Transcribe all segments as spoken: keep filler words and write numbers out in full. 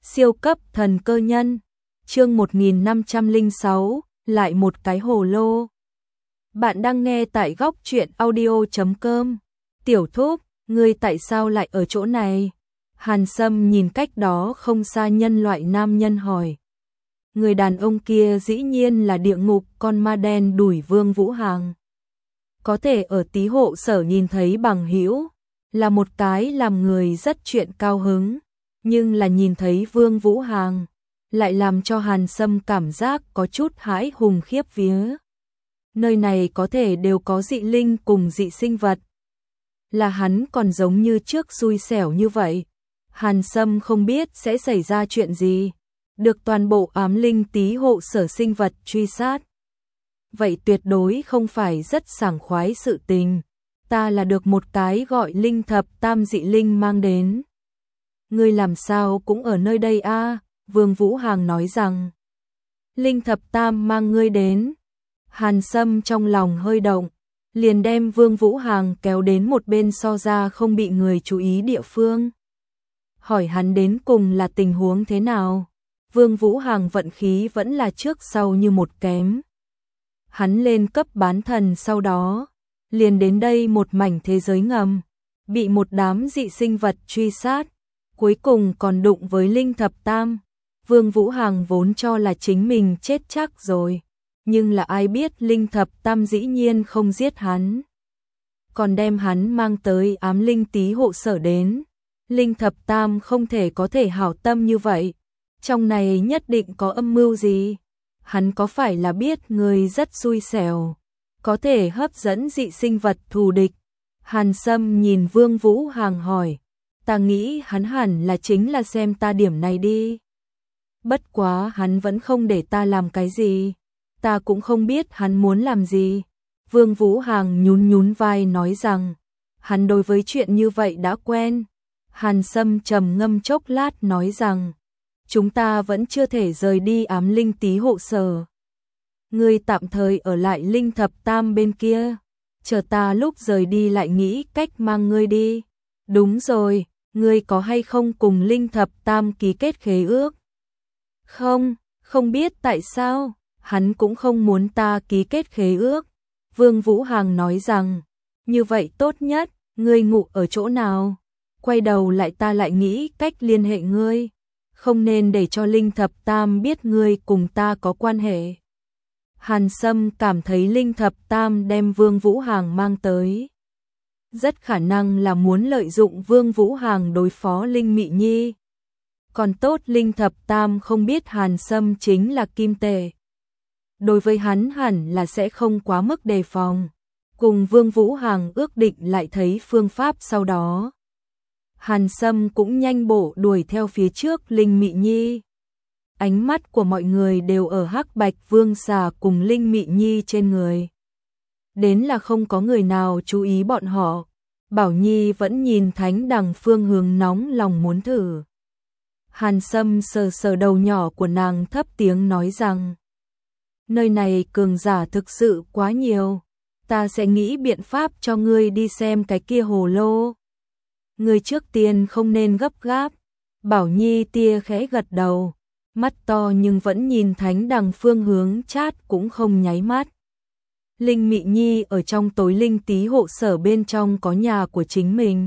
Siêu cấp thần cơ nhân, chương một nghìn năm trăm lẻ sáu, lại một cái hồ lô. Bạn đang nghe tại góc truyện audio chấm com. Tiểu Thúc, ngươi tại sao lại ở chỗ này? Hàn Sâm nhìn cách đó không xa nhân loại nam nhân hỏi. Người đàn ông kia dĩ nhiên là địa ngục con ma đen đuổi Vương Vũ Hằng. Có thể ở tí hộ sở nhìn thấy bằng hữu, là một cái làm người rất chuyện cao hứng, nhưng là nhìn thấy Vương Vũ Hằng, lại làm cho Hàn Sâm cảm giác có chút hãi hùng khiếp vía. Nơi này có thể đều có dị linh cùng dị sinh vật. Là hắn còn giống như trước xui xẻo như vậy. Hàn Sâm không biết sẽ xảy ra chuyện gì, được toàn bộ ám linh tí hộ sở sinh vật truy sát. Vậy tuyệt đối không phải rất sảng khoái sự tình. Ta là được một cái gọi linh thập tam dị linh mang đến. Ngươi làm sao cũng ở nơi đây a? À? Vương Vũ Hằng nói rằng. Linh thập tam mang ngươi đến. Hàn Sâm trong lòng hơi động, liền đem Vương Vũ Hằng kéo đến một bên so ra không bị người chú ý địa phương. Hỏi hắn đến cùng là tình huống thế nào? Vương Vũ Hằng vận khí vẫn là trước sau như một kém. Hắn lên cấp bán thần sau đó, liền đến đây một mảnh thế giới ngầm, bị một đám dị sinh vật truy sát, cuối cùng còn đụng với linh thập tam. Vương Vũ Hằng vốn cho là chính mình chết chắc rồi, nhưng là ai biết linh thập tam dĩ nhiên không giết hắn, còn đem hắn mang tới ám linh tí hộ sở đến. Linh thập tam không thể có thể hảo tâm như vậy, trong này nhất định có âm mưu gì. Hắn có phải là biết người rất xui xẻo, có thể hấp dẫn dị sinh vật thù địch? Hàn Sâm nhìn Vương Vũ Hằng hỏi. Ta nghĩ hắn hẳn là chính là xem ta điểm này đi. Bất quá hắn vẫn không để ta làm cái gì, ta cũng không biết hắn muốn làm gì. Vương Vũ Hằng nhún nhún vai nói rằng, hắn đối với chuyện như vậy đã quen. Hàn Sâm trầm ngâm chốc lát nói rằng, chúng ta vẫn chưa thể rời đi ám linh tí hộ sở. Ngươi tạm thời ở lại linh thập tam bên kia, chờ ta lúc rời đi lại nghĩ cách mang ngươi đi. Đúng rồi, ngươi có hay không cùng linh thập tam ký kết khế ước? Không, không biết tại sao, hắn cũng không muốn ta ký kết khế ước. Vương Vũ Hằng nói rằng, như vậy tốt nhất, ngươi ngủ ở chỗ nào? Quay đầu lại ta lại nghĩ cách liên hệ ngươi, không nên để cho linh thập tam biết ngươi cùng ta có quan hệ. Hàn Sâm cảm thấy linh thập tam đem Vương Vũ Hằng mang tới, rất khả năng là muốn lợi dụng Vương Vũ Hằng đối phó Linh Mị Nhi. Còn tốt linh thập tam không biết Hàn Sâm chính là kim tệ, đối với hắn hẳn là sẽ không quá mức đề phòng. Cùng Vương Vũ Hằng ước định lại thấy phương pháp sau đó, Hàn Sâm cũng nhanh bộ đuổi theo phía trước Linh Mị Nhi. Ánh mắt của mọi người đều ở Hắc Bạch Vương xà cùng Linh Mị Nhi trên người. Đến là không có người nào chú ý bọn họ. Bảo Nhi vẫn nhìn thánh đằng phương hướng nóng lòng muốn thử. Hàn Sâm sờ sờ đầu nhỏ của nàng thấp tiếng nói rằng, nơi này cường giả thực sự quá nhiều, ta sẽ nghĩ biện pháp cho ngươi đi xem cái kia hồ lô. Ngươi trước tiên không nên gấp gáp. Bảo Nhi tia khẽ gật đầu, mắt to nhưng vẫn nhìn thánh đằng phương hướng chát cũng không nháy mắt. Linh Mị Nhi ở trong tối linh tí hộ sở bên trong có nhà của chính mình,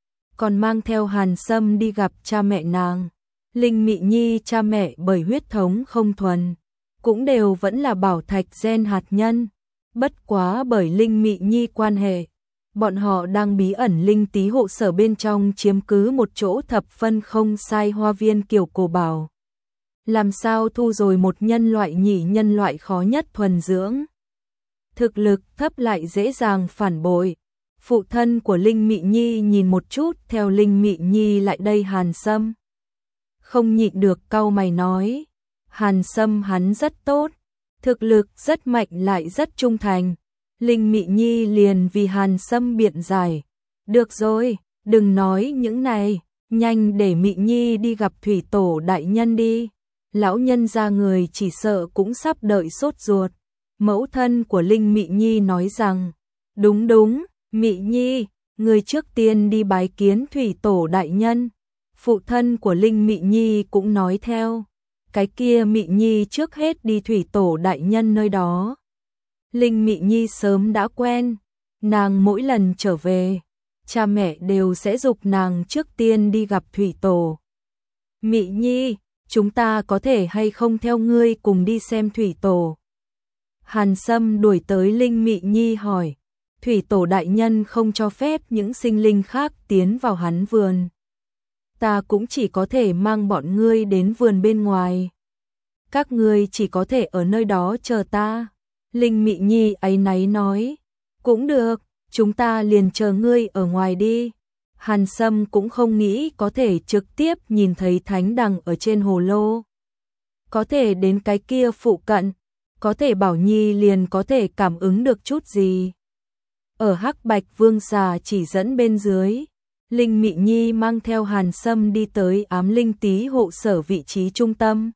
còn mang theo Hàn Sâm đi gặp cha mẹ nàng. Linh Mị Nhi cha mẹ bởi huyết thống không thuần, cũng đều vẫn là bảo thạch gen hạt nhân. Bất quá bởi Linh Mị Nhi quan hệ, bọn họ đang bí ẩn linh tí hộ sở bên trong chiếm cứ một chỗ thập phân không sai hoa viên kiểu cổ bảo. Làm sao thu rồi một nhân loại nhỉ? Nhân loại khó nhất thuần dưỡng, thực lực thấp lại dễ dàng phản bội. Phụ thân của Linh Mị Nhi nhìn một chút theo Linh Mị Nhi lại đây Hàn Sâm, không nhịn được cau mày nói, Hàn Sâm hắn rất tốt, thực lực rất mạnh lại rất trung thành. Linh Mị Nhi liền vì Hàn Sâm biện giải, được rồi, đừng nói những này, nhanh để Mị Nhi đi gặp thủy tổ đại nhân đi. Lão nhân gia người chỉ sợ cũng sắp đợi sốt ruột. Mẫu thân của Linh Mị Nhi nói rằng, đúng đúng, Mị Nhi, người trước tiên đi bái kiến thủy tổ đại nhân. Phụ thân của Linh Mị Nhi cũng nói theo, cái kia Mị Nhi trước hết đi thủy tổ đại nhân nơi đó. Linh Mị Nhi sớm đã quen, nàng mỗi lần trở về, cha mẹ đều sẽ giục nàng trước tiên đi gặp thủy tổ. Mị Nhi, chúng ta có thể hay không theo ngươi cùng đi xem thủy tổ? Hàn Sâm đuổi tới Linh Mị Nhi hỏi, thủy tổ đại nhân không cho phép những sinh linh khác tiến vào hắn vườn. Ta cũng chỉ có thể mang bọn ngươi đến vườn bên ngoài. Các ngươi chỉ có thể ở nơi đó chờ ta. Linh Mị Nhi áy náy nói, cũng được, chúng ta liền chờ ngươi ở ngoài đi. Hàn Sâm cũng không nghĩ có thể trực tiếp nhìn thấy thánh đằng ở trên hồ lô. Có thể đến cái kia phụ cận, có thể Bảo Nhi liền có thể cảm ứng được chút gì. Ở Hắc Bạch Vương Xà chỉ dẫn bên dưới, Linh Mị Nhi mang theo Hàn Sâm đi tới ám linh tí hộ sở vị trí trung tâm.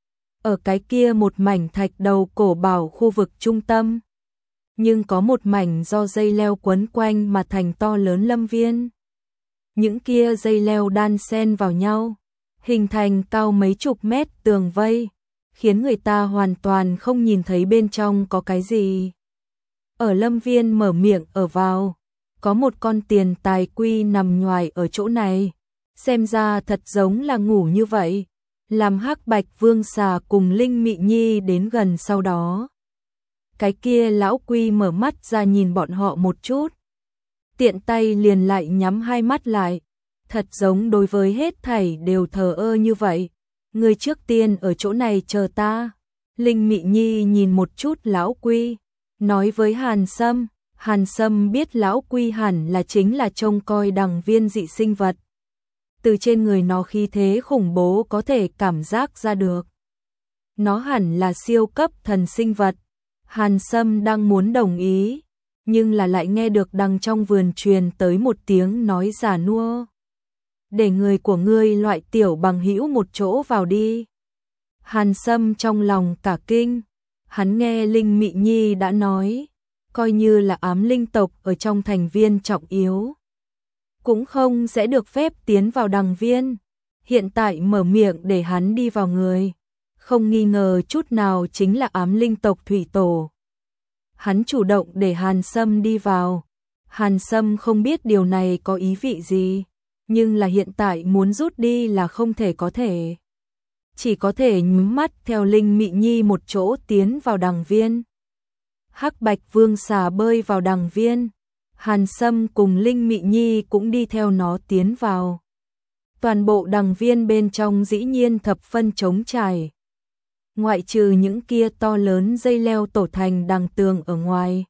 Ở cái kia một mảnh thạch đầu cổ bảo khu vực trung tâm, nhưng có một mảnh do dây leo quấn quanh mà thành to lớn lâm viên. Những kia dây leo đan xen vào nhau, hình thành cao mấy chục mét tường vây, khiến người ta hoàn toàn không nhìn thấy bên trong có cái gì. Ở lâm viên mở miệng ở vào, có một con tiền tài quy nằm nhoài ở chỗ này, xem ra thật giống là ngủ như vậy. Làm Hắc Bạch Vương Xà cùng Linh Mị Nhi đến gần sau đó, cái kia lão quy mở mắt ra nhìn bọn họ một chút, tiện tay liền lại nhắm hai mắt lại, thật giống đối với hết thảy đều thờ ơ như vậy. Người trước tiên ở chỗ này chờ ta. Linh Mị Nhi nhìn một chút lão quy, nói với Hàn Sâm. Hàn Sâm biết lão quy hẳn là chính là trông coi đằng viên dị sinh vật. Từ trên người nó khí thế khủng bố có thể cảm giác ra được. Nó hẳn là siêu cấp thần sinh vật. Hàn Sâm đang muốn đồng ý, nhưng là lại nghe được đằng trong vườn truyền tới một tiếng nói già nua. Để người của ngươi loại tiểu bằng hữu một chỗ vào đi. Hàn Sâm trong lòng cả kinh, hắn nghe Linh Mị Nhi đã nói, coi như là ám linh tộc ở trong thành viên trọng yếu, cũng không sẽ được phép tiến vào đằng viên. Hiện tại mở miệng để hắn đi vào người, không nghi ngờ chút nào chính là ám linh tộc thủy tổ. Hắn chủ động để Hàn Sâm đi vào. Hàn Sâm không biết điều này có ý vị gì, nhưng là hiện tại muốn rút đi là không thể có thể. Chỉ có thể nhắm mắt theo Linh Mị Nhi một chỗ tiến vào đằng viên. Hắc Bạch Vương Xà bơi vào đằng viên, Hàn Sâm cùng Linh Mị Nhi cũng đi theo nó tiến vào. Toàn bộ đằng viên bên trong dĩ nhiên thập phân trống trải. Ngoại trừ những kia to lớn dây leo tổ thành đằng tường ở ngoài,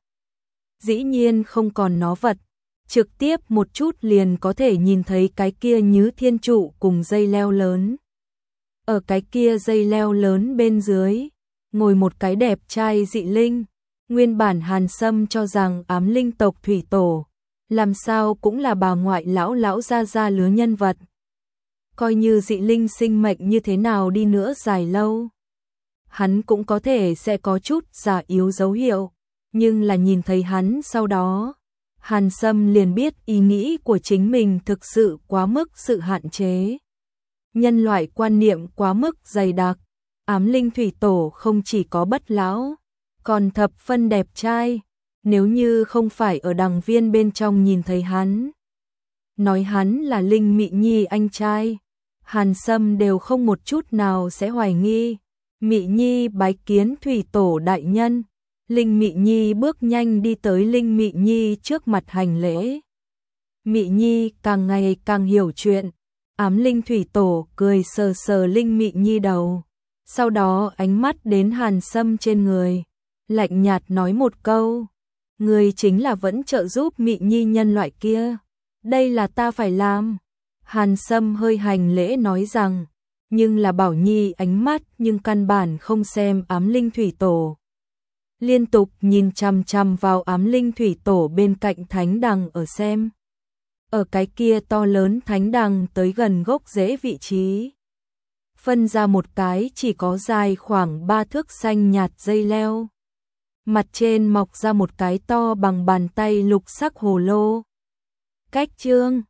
dĩ nhiên không còn nó vật. Trực tiếp một chút liền có thể nhìn thấy cái kia Nhứ Thiên Trụ cùng dây leo lớn. Ở cái kia dây leo lớn bên dưới, ngồi một cái đẹp trai dị linh. Nguyên bản Hàn Sâm cho rằng ám linh tộc thủy tổ, làm sao cũng là bà ngoại lão lão gia gia lứa nhân vật. Coi như dị linh sinh mệnh như thế nào đi nữa dài lâu, hắn cũng có thể sẽ có chút già yếu dấu hiệu. Nhưng là nhìn thấy hắn sau đó, Hàn Sâm liền biết ý nghĩ của chính mình thực sự quá mức sự hạn chế. Nhân loại quan niệm quá mức dày đặc, ám linh thủy tổ không chỉ có bất lão, còn thập phân đẹp trai. Nếu như không phải ở đằng viên bên trong nhìn thấy hắn, nói hắn là Linh Mị Nhi anh trai, Hàn Sâm đều không một chút nào sẽ hoài nghi. Mị Nhi bái kiến thủy tổ đại nhân. Linh Mị Nhi bước nhanh đi tới Linh Mị Nhi trước mặt hành lễ. Mị Nhi càng ngày càng hiểu chuyện. Ám linh thủy tổ cười sờ sờ Linh Mị Nhi đầu, sau đó ánh mắt đến Hàn Sâm trên người, lạnh nhạt nói một câu, người chính là vẫn trợ giúp Mị Nhi nhân loại kia, đây là ta phải làm. Hàn Sâm hơi hành lễ nói rằng, nhưng là Bảo Nhi ánh mắt nhưng căn bản không xem ám linh thủy tổ, liên tục nhìn chằm chằm vào ám linh thủy tổ bên cạnh thánh đằng ở xem. Ở cái kia to lớn thánh đằng tới gần gốc rễ vị trí, phân ra một cái chỉ có dài khoảng ba thước xanh nhạt dây leo. Mặt trên mọc ra một cái to bằng bàn tay lục sắc hồ lô. Cách chương